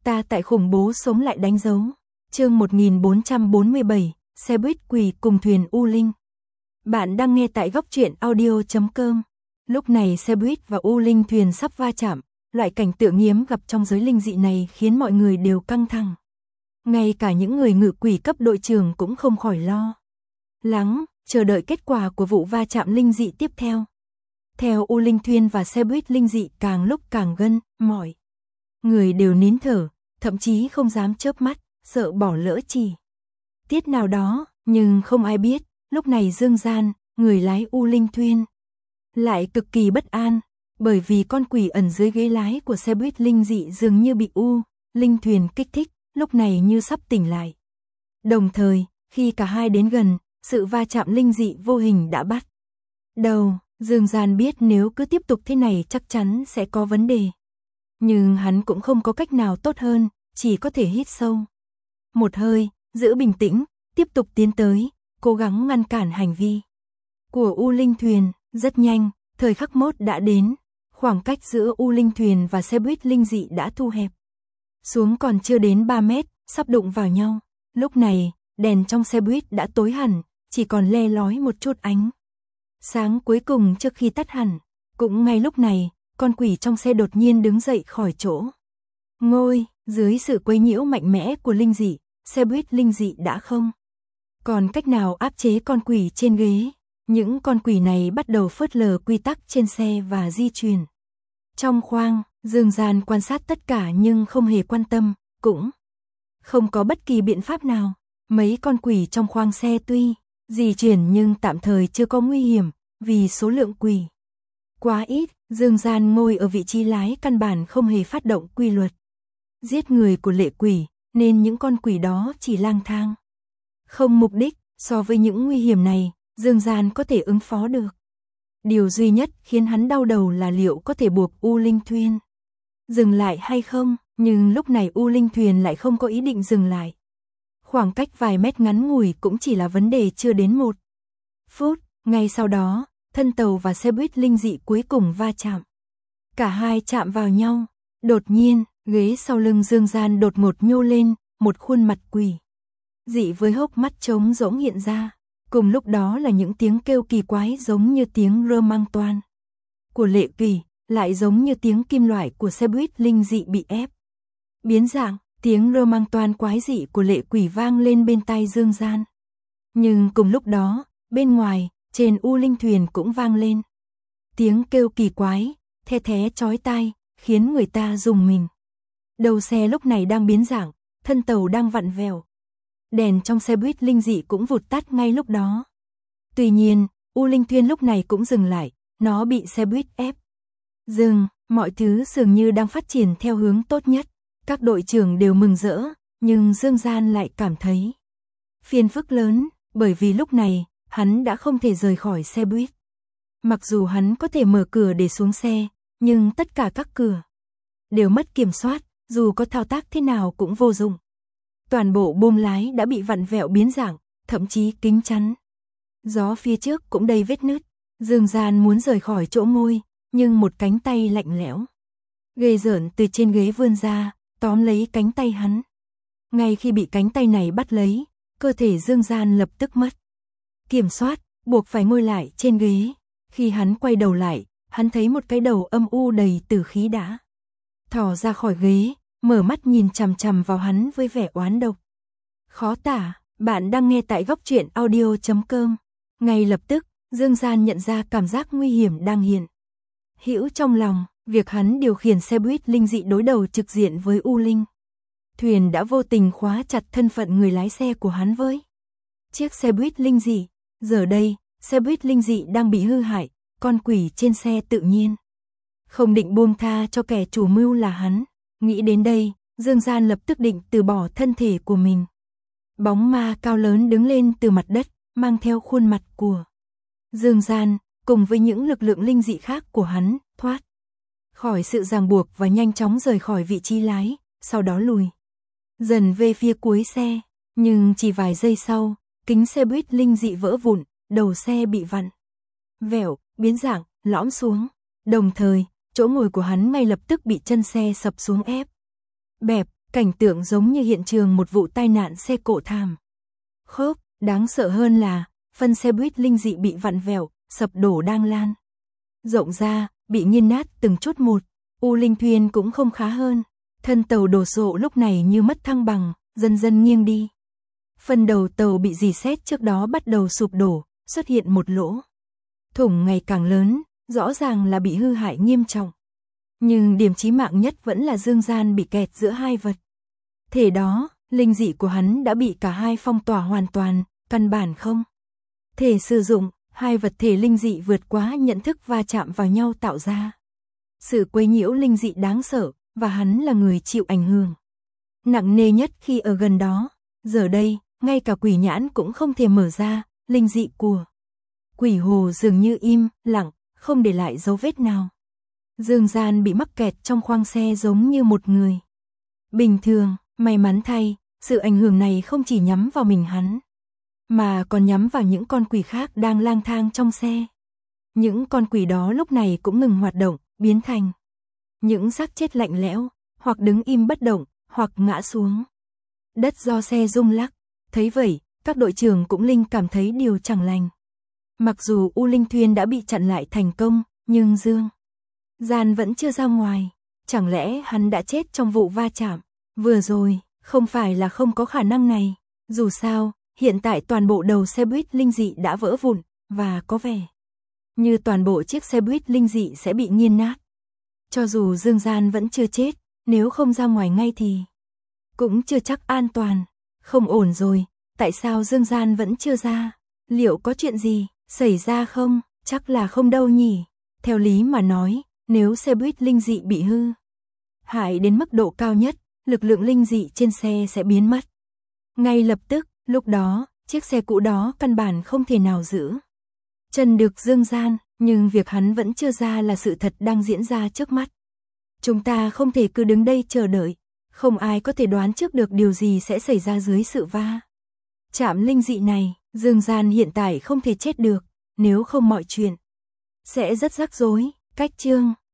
Ta tại khủng bố sống lại đánh dấu. Chương 1447, xe buýt quỷ cùng thuyền U Linh. Bạn đang nghe tại góc truyện audio.com. Lúc này xe buýt và U Linh thuyền sắp va chạm, loại cảnh tượng hiếm gặp trong giới linh dị này khiến mọi người đều căng thẳng. Ngay cả những người ngự quỷ cấp đội trưởng cũng không khỏi lo lắng, chờ đợi kết quả của vụ va chạm linh dị tiếp theo. Theo U Linh thuyền và xe buýt linh dị càng lúc càng gân mỏi. Người đều nín thở, thậm chí không dám chớp mắt, sợ bỏ lỡ chi tiết nào đó, nhưng không ai biết, lúc này Dương Gian, người lái U Linh thuyền, lại cực kỳ bất an, bởi vì con quỷ ẩn dưới ghế lái của xe buýt linh dị dường như bị U Linh thuyền kích thích, lúc này như sắp tỉnh lại. Đồng thời, khi cả hai đến gần, sự va chạm linh dị vô hình đã bắt đầu. Dương Gian biết nếu cứ tiếp tục thế này chắc chắn sẽ có vấn đề. Nhưng hắn cũng không có cách nào tốt hơn, chỉ có thể hít sâu một hơi, giữ bình tĩnh, tiếp tục tiến tới, cố gắng ngăn cản hành vi của U Linh thuyền. Rất nhanh, thời khắc mốt đã đến, khoảng cách giữa U Linh thuyền và xe buýt linh dị đã thu hẹp xuống còn chưa đến 3 mét, sắp đụng vào nhau. Lúc này, đèn trong xe buýt đã tối hẳn, chỉ còn le lói một chút ánh sáng cuối cùng trước khi tắt hẳn. Cũng ngay lúc này, con quỷ trong xe đột nhiên đứng dậy khỏi chỗ ngồi. Dưới sự quấy nhiễu mạnh mẽ của linh dị, xe buýt linh dị đã không còn cách nào áp chế con quỷ trên ghế. Những con quỷ này bắt đầu phớt lờ quy tắc trên xe và di chuyển trong khoang. Dương Gian quan sát tất cả nhưng không hề quan tâm, cũng không có bất kỳ biện pháp nào. Mấy con quỷ trong khoang xe tuy di chuyển nhưng tạm thời chưa có nguy hiểm, vì số lượng quỷ quá ít. Dương Gian ngồi ở vị trí lái căn bản không hề phát động quy luật giết người của lệ quỷ, nên những con quỷ đó chỉ lang thang không mục đích. So với những nguy hiểm này, Dương Gian có thể ứng phó được. Điều duy nhất khiến hắn đau đầu là liệu có thể buộc U Linh thuyền dừng lại hay không, nhưng lúc này U Linh thuyền lại không có ý định dừng lại. Khoảng cách vài mét ngắn ngủi cũng chỉ là vấn đề chưa đến 1 phút. Ngay sau đó, thân tàu và xe buýt linh dị cuối cùng va chạm. Cả hai chạm vào nhau. Đột nhiên, ghế sau lưng Dương Gian đột ngột nhô lên, một khuôn mặt quỷ dị với hốc mắt trống rỗng hiện ra. Cùng lúc đó là những tiếng kêu kỳ quái giống như tiếng rơ mang toan của lệ quỷ, lại giống như tiếng kim loại của xe buýt linh dị bị ép biến dạng. Tiếng rơ mang toan quái dị của lệ quỷ vang lên bên tai Dương Gian. Nhưng cùng lúc đó, bên ngoài, trên U Linh thuyền cũng vang lên tiếng kêu kỳ quái, the thé chói tai, khiến người ta rùng mình. Đầu xe lúc này đang biến dạng, thân tàu đang vặn vẹo. Đèn trong xe buýt linh dị cũng vụt tắt ngay lúc đó. Tuy nhiên, U Linh thuyền lúc này cũng dừng lại, nó bị xe buýt ép dừng. Mọi thứ dường như đang phát triển theo hướng tốt nhất. Các đội trưởng đều mừng rỡ, nhưng Dương Gian lại cảm thấy phiền phức lớn, bởi vì lúc này, hắn đã không thể rời khỏi xe buýt. Mặc dù hắn có thể mở cửa để xuống xe, nhưng tất cả các cửa đều mất kiểm soát, dù có thao tác thế nào cũng vô dụng. Toàn bộ buồng lái đã bị vặn vẹo biến dạng, thậm chí kính chắn gió phía trước cũng đầy vết nứt. Dương Gian muốn rời khỏi chỗ ngồi, nhưng một cánh tay lạnh lẽo ghê rợn từ trên ghế vươn ra, tóm lấy cánh tay hắn. Ngay khi bị cánh tay này bắt lấy, cơ thể Dương Gian lập tức mất kiểm soát, buộc phải ngồi lại trên ghế. Khi hắn quay đầu lại, hắn thấy một cái đầu âm u đầy tử khí đã thò ra khỏi ghế, mở mắt nhìn chằm chằm vào hắn với vẻ oán độc khó tả. Bạn đang nghe tại góc truyện audio.com. Ngay lập tức, Dương Gian nhận ra cảm giác nguy hiểm đang hiện hữu trong lòng. Việc hắn điều khiển xe buýt linh dị đối đầu trực diện với U Linh thuyền đã vô tình khóa chặt thân phận người lái xe của hắn với chiếc xe buýt linh dị. Giờ đây, xe buýt linh dị đang bị hư hại, con quỷ trên xe tự nhiên không định buông tha cho kẻ chủ mưu là hắn. Nghĩ đến đây, Dương Gian lập tức định từ bỏ thân thể của mình. Bóng ma cao lớn đứng lên từ mặt đất, mang theo khuôn mặt của Dương Gian, cùng với những lực lượng linh dị khác của hắn, thoát khỏi sự ràng buộc và nhanh chóng rời khỏi vị trí lái, sau đó lùi dần về phía cuối xe. Nhưng chỉ vài giây sau, kính xe buýt linh dị vỡ vụn, đầu xe bị vặn vẹo, biến dạng, lõm xuống. Đồng thời, chỗ ngồi của hắn ngay lập tức bị chân xe sập xuống ép bẹp. Cảnh tượng giống như hiện trường một vụ tai nạn xe cộ thảm khốc, đáng sợ hơn là phân xe buýt linh dị bị vặn vẹo, sập đổ đang lan rộng ra, bị nghiền nát từng chút một. U Linh Thuyền cũng không khá hơn, thân tàu đổ sộ lúc này như mất thăng bằng, dần dần nghiêng đi. Phần đầu tàu bị rỉ sét trước đó bắt đầu sụp đổ, xuất hiện một lỗ thủng ngày càng lớn, rõ ràng là bị hư hại nghiêm trọng. Nhưng điểm chí mạng nhất vẫn là Dương Gian bị kẹt giữa hai vật thể đó, linh dị của hắn đã bị cả hai phong tỏa hoàn toàn, căn bản không thể sử dụng. Hai vật thể linh dị vượt quá nhận thức va chạm vào nhau tạo ra sự quấy nhiễu linh dị đáng sợ, và hắn là người chịu ảnh hưởng nặng nề nhất khi ở gần đó. Giờ đây, ngay cả quỷ nhãn cũng không thể mở ra, linh dị của quỷ hồ dường như im lặng, không để lại dấu vết nào. Dương Gian bị mắc kẹt trong khoang xe giống như một người bình thường. May mắn thay, sự ảnh hưởng này không chỉ nhắm vào mình hắn, mà còn nhắm vào những con quỷ khác đang lang thang trong xe. Những con quỷ đó lúc này cũng ngừng hoạt động, biến thành những xác chết lạnh lẽo, hoặc đứng im bất động, hoặc ngã xuống đất do xe rung lắc. Thấy vậy, các đội trưởng cũng linh cảm thấy điều chẳng lành. Mặc dù U Linh Thuyền đã bị chặn lại thành công, nhưng Dương Gian vẫn chưa ra ngoài. Chẳng lẽ hắn đã chết trong vụ va chạm vừa rồi? Không phải là không có khả năng này. Dù sao, hiện tại toàn bộ đầu xe buýt linh dị đã vỡ vụn, và có vẻ như toàn bộ chiếc xe buýt linh dị sẽ bị nghiền nát. Cho dù Dương Gian vẫn chưa chết, nếu không ra ngoài ngay thì cũng chưa chắc an toàn. Không ổn rồi, tại sao Dương Gian vẫn chưa ra? Liệu có chuyện gì xảy ra không? Chắc là không đâu nhỉ. Theo lý mà nói, nếu xe buýt linh dị bị hư hại đến mức độ cao nhất, lực lượng linh dị trên xe sẽ biến mất ngay lập tức. Lúc đó, chiếc xe cũ đó căn bản không thể nào giữ chân được Dương Gian, nhưng việc hắn vẫn chưa ra là sự thật đang diễn ra trước mắt. Chúng ta không thể cứ đứng đây chờ đợi, không ai có thể đoán trước được điều gì sẽ xảy ra dưới sự va chạm linh dị này. Dương Gian hiện tại không thể chết được, nếu không mọi chuyện sẽ rất rắc rối. Cách chương